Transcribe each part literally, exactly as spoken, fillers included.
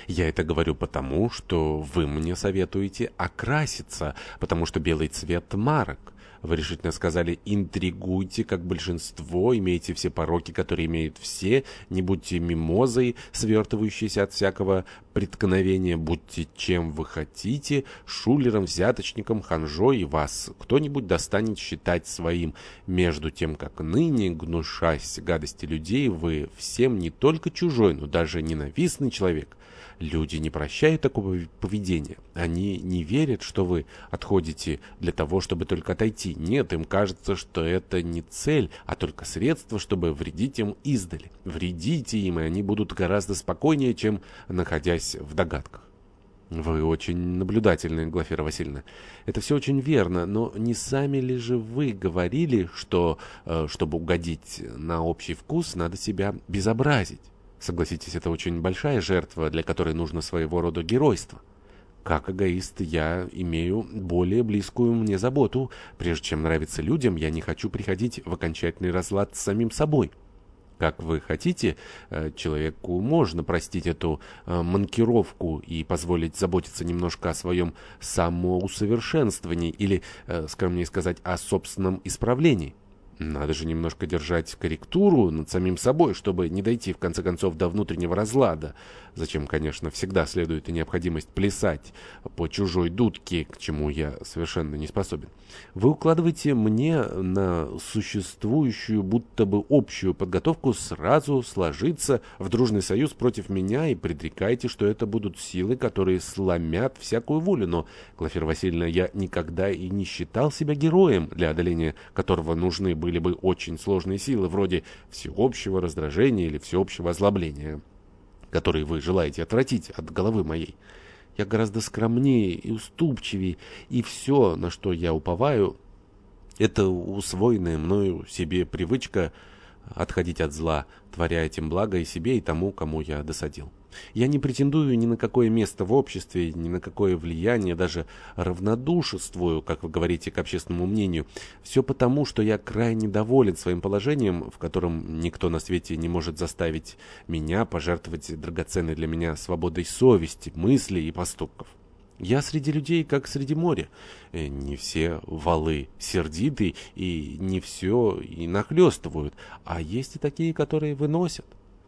Я это говорю потому, что вы мне советуете окраситься, потому что белый цвет марок. Вы решительно сказали: интригуйте, как большинство, имейте все пороки, которые имеют все, не будьте мимозой, свертывающейся от всякого преткновения, будьте чем вы хотите, шулером, взяточником, ханжой, и вас кто-нибудь достанет считать своим. Между тем, как ныне, гнушась гадости людей, вы всем не только чужой, но даже ненавистный человек. Люди не прощают такого поведения. Они не верят, что вы отходите для того, чтобы только отойти. Нет, им кажется, что это не цель, а только средство, чтобы вредить им издали. Вредите им, и они будут гораздо спокойнее, чем находясь в догадках. Вы очень наблюдательны, Глафира Васильевна. Это все очень верно, но не сами ли же вы говорили, что, э, чтобы угодить на общий вкус, надо себя безобразить? Согласитесь, это очень большая жертва, для которой нужно своего рода геройство. Как эгоист я имею более близкую мне заботу. Прежде чем нравиться людям, я не хочу приходить в окончательный разлад с самим собой. Как вы хотите, человеку можно простить эту манкировку и позволить заботиться немножко о своем самоусовершенствовании или, скромнее сказать, о собственном исправлении. Надо же немножко держать корректуру над самим собой, чтобы не дойти, в конце концов, до внутреннего разлада. Зачем, конечно, всегда следует и необходимость плясать по чужой дудке, к чему я совершенно не способен. Вы укладываете мне на существующую, будто бы общую подготовку сразу сложиться в дружный союз против меня и предрекаете, что это будут силы, которые сломят всякую волю. Но, Глафира Васильевна, я никогда и не считал себя героем, для одоления которого нужны были были бы очень сложные силы, вроде всеобщего раздражения или всеобщего озлобления, которые вы желаете отвратить от головы моей. Я гораздо скромнее и уступчивее, и все, на что я уповаю, это усвоенная мною себе привычка отходить от зла, творя этим благо и себе, и тому, кому я досадил. Я не претендую ни на какое место в обществе, ни на какое влияние, даже равнодушествую, как вы говорите, к общественному мнению. Все потому, что я крайне доволен своим положением, в котором никто на свете не может заставить меня пожертвовать драгоценной для меня свободой совести, мыслей и поступков. Я среди людей, как среди моря. Не все валы сердиты и не все и нахлестывают, а есть и такие, которые выносят.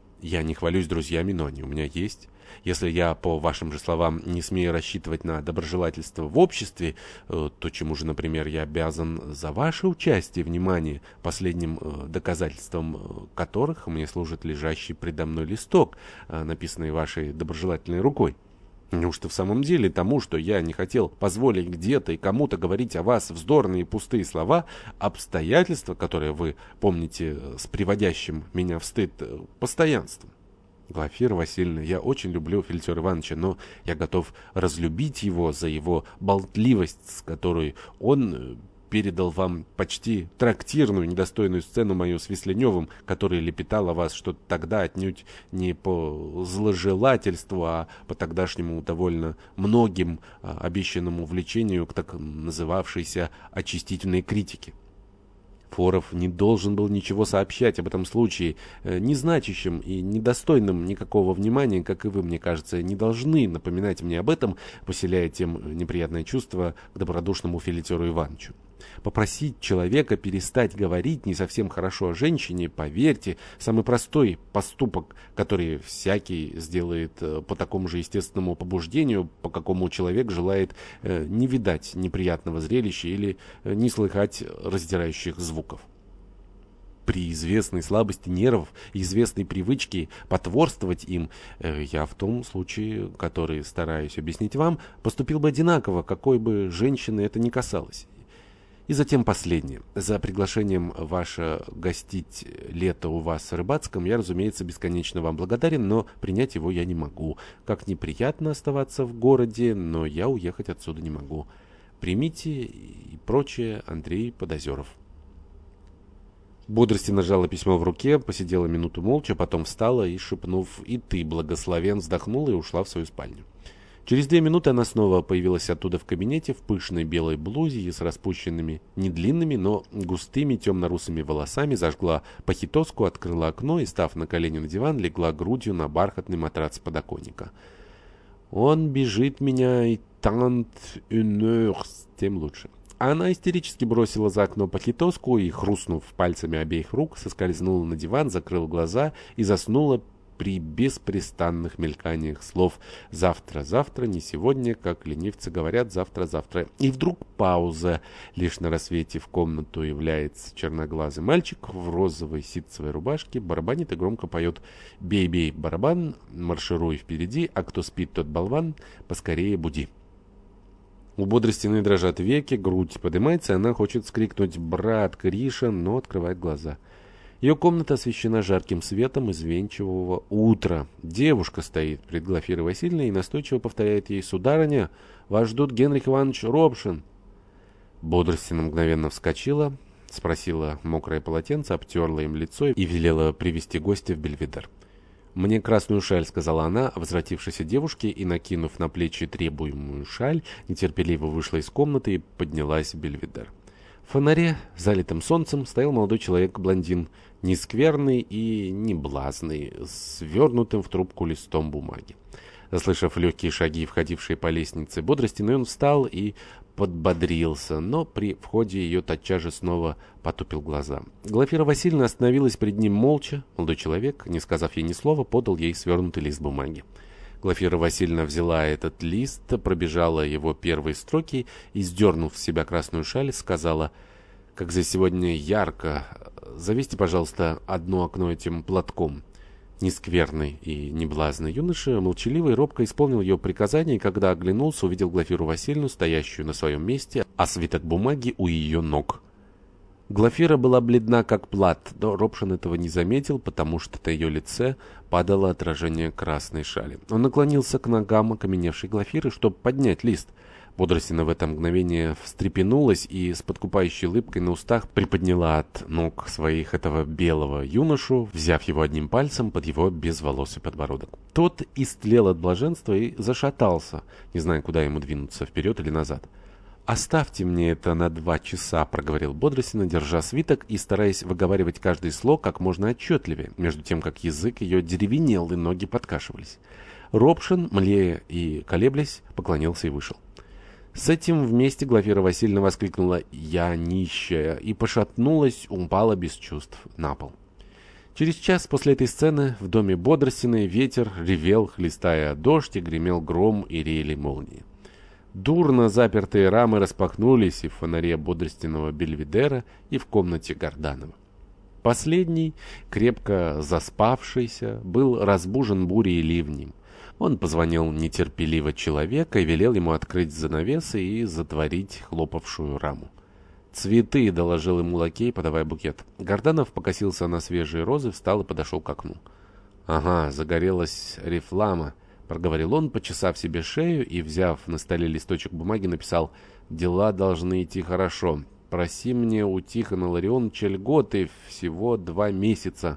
Я не хвалюсь друзьями, но они у меня есть. Если я, по вашим же словам, не смею рассчитывать на доброжелательство в обществе, то чему же, например, я обязан за ваше участие, внимание, последним доказательством которых мне служит лежащий предо мной листок, написанный вашей доброжелательной рукой? Неужто в самом деле тому, что я не хотел позволить где-то и кому-то говорить о вас вздорные и пустые слова, обстоятельства, которые вы помните с приводящим меня в стыд постоянством? Глафира Васильевна, я очень люблю Филитера Ивановича, но я готов разлюбить его за его болтливость, с которой он передал вам почти трактирную, недостойную сцену мою с Весленевым, который лепетал о вас что-то тогда отнюдь не по зложелательству, а по тогдашнему довольно многим а, обещанному влечению к так называвшейся очистительной критике. Форов не должен был ничего сообщать об этом случае, э, не значащим и недостойным никакого внимания, как и вы, мне кажется, не должны напоминать мне об этом, поселяя тем неприятное чувство к добродушному Филитеру Ивановичу. Попросить человека перестать говорить не совсем хорошо о женщине, поверьте, самый простой поступок, который всякий сделает по такому же естественному побуждению, по какому человек желает э, не видать неприятного зрелища или э, не слыхать раздирающих звуков. При известной слабости нервов и известной привычке потворствовать им, э, я в том случае, который стараюсь объяснить вам, поступил бы одинаково, какой бы женщины это ни касалось. И затем последнее. За приглашением ваше гостить лето у вас в Рыбацком я, разумеется, бесконечно вам благодарен, но принять его я не могу. Как неприятно оставаться в городе, но я уехать отсюда не могу. Примите и прочее, Андрей Подозеров. Бодрости нажала письмо в руке, посидела минуту молча, потом встала и, шепнув «И ты, благословен», вздохнула и ушла в свою спальню. Через две минуты она снова появилась оттуда в кабинете в пышной белой блузе и с распущенными, не длинными, но густыми темно-русыми волосами, зажгла пахитоску, открыла окно и, став на колени на диван, легла грудью на бархатный матрац подоконника. Он бежит меня и тант une heure, тем лучше. Она истерически бросила за окно пакетоску и, хрустнув пальцами обеих рук, соскользнула на диван, закрыла глаза и заснула при беспрестанных мельканиях слов «завтра, завтра, не сегодня», как ленивцы говорят «завтра, завтра». И вдруг пауза. Лишь на рассвете в комнату является черноглазый мальчик в розовой ситцевой рубашке, барабанит и громко поет «Бей, бей, барабан, маршируй впереди, а кто спит, тот болван, поскорее буди». У бодрой стены дрожат веки, грудь поднимается, и она хочет вскрикнуть «Брат, Гриша!», но открывает глаза. Ее комната освещена жарким светом изменчивого утра. Девушка стоит пред Глафирой Васильевной и настойчиво повторяет ей: «Сударыня, вас ждут Генрих Иванович Робшин». Бодростина мгновенно вскочила, спросила мокрое полотенце, обтерла им лицо и велела привести гостя в Бельведер. «Мне красную шаль», — сказала она, возвратившейся девушке, и, накинув на плечи требуемую шаль, нетерпеливо вышла из комнаты и поднялась в Бельведер. В фонаре, залитым солнцем, стоял молодой человек-блондин, нескверный и неблазный, свернутым в трубку листом бумаги. Заслышав легкие шаги, входившие по лестнице Бодростиной, он встал и подбодрился, но при входе ее тотчас же снова потупил глаза. Глафира Васильевна остановилась перед ним молча. Молодой человек, не сказав ей ни слова, подал ей свернутый лист бумаги. Глафира Васильевна взяла этот лист, пробежала его первые строки и, сдернув с себя красную шаль, сказала: «Как за сегодня ярко! Завесьте, пожалуйста, одно окно этим платком». Нескверный и неблазный юноша молчаливо и робко исполнил ее приказание, и когда оглянулся, увидел Глафиру Васильевну, стоящую на своем месте, а свиток бумаги у ее ног. Глафира была бледна, как плат, но Робшин этого не заметил, потому что на ее лице падало отражение красной шали. Он наклонился к ногам окаменевшей Глафиры, чтобы поднять лист. Бодростина в это мгновение встрепенулась и с подкупающей улыбкой на устах приподняла от ног своих этого белого юношу, взяв его одним пальцем под его безволосый подбородок. Тот истлел от блаженства и зашатался, не зная, куда ему двинуться, вперед или назад. «Оставьте мне это на два часа», — проговорил Бодростина, держа свиток и стараясь выговаривать каждое слово как можно отчетливее, между тем, как язык ее деревенел и ноги подкашивались. Робшин, млея и колеблясь, поклонился и вышел. С этим вместе Глафира Васильевна воскликнула «Я нищая» и пошатнулась, упала без чувств на пол. Через час после этой сцены в доме Бодростиной ветер ревел, хлестая дождь, и гремел гром и реяли молнии. Дурно запертые рамы распахнулись и в фонаре Бодростиного Бельведера, и в комнате Горданова. Последний, крепко заспавшийся, был разбужен бурей и ливнем. Он позвонил нетерпеливо человека и велел ему открыть занавесы и затворить хлопавшую раму. «Цветы», — доложил ему лакей, подавая букет. Горданов покосился на свежие розы, встал и подошел к окну. «Ага, загорелась рефлама», — проговорил он, почесав себе шею и, взяв на столе листочек бумаги, написал: «Дела должны идти хорошо. Проси мне у Тихона Ларионовича льготы всего два месяца.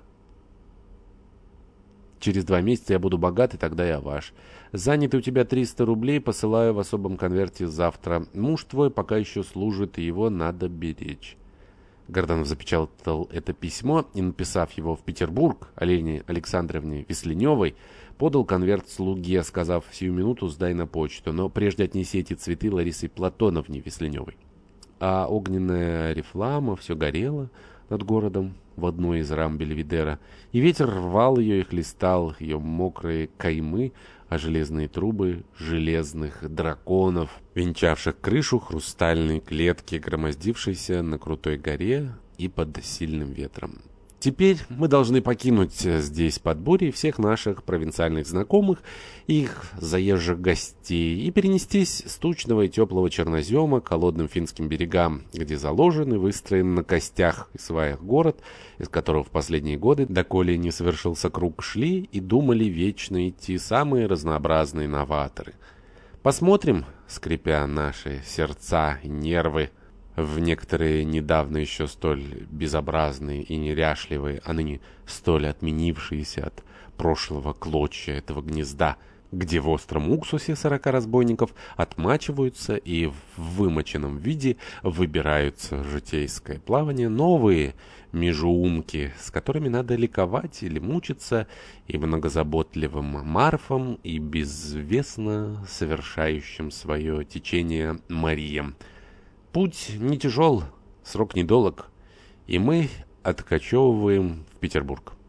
Через два месяца я буду богат, и тогда я ваш. Занятый у тебя триста рублей, посылаю в особом конверте завтра. Муж твой пока еще служит, и его надо беречь». Горданов запечатал это письмо и, написав его в Петербург Олене Александровне Весленевой, подал конверт слуге, сказав: «Сию минуту сдай на почту, но прежде отнеси эти цветы Ларисе Платоновне Весленевой». А огненная рефлама все горела над городом в одной из рам Бельведера, и ветер рвал ее и хлестал ее мокрые каймы, а железные трубы железных драконов, венчавших крышу хрустальной клетки, громоздившейся на крутой горе и под сильным ветром. Теперь мы должны покинуть здесь под бурей всех наших провинциальных знакомых и их заезжих гостей и перенестись с тучного и теплого чернозема к холодным финским берегам, где заложен и выстроен на костях и сваях город, из которого в последние годы, доколе не совершился круг, шли и думали вечно идти самые разнообразные новаторы. Посмотрим, скрипя наши сердца и нервы, в некоторые недавно еще столь безобразные и неряшливые, а ныне столь отменившиеся от прошлого клочья этого гнезда, где в остром уксусе сорока разбойников отмачиваются и в вымоченном виде выбираются в житейское плавание новые межуумки, с которыми надо ликовать или мучиться, и многозаботливым Марфам, и безвестно совершающим свое течение Мариям. Путь не тяжел, срок недолог, и мы откачевываем в Петербург.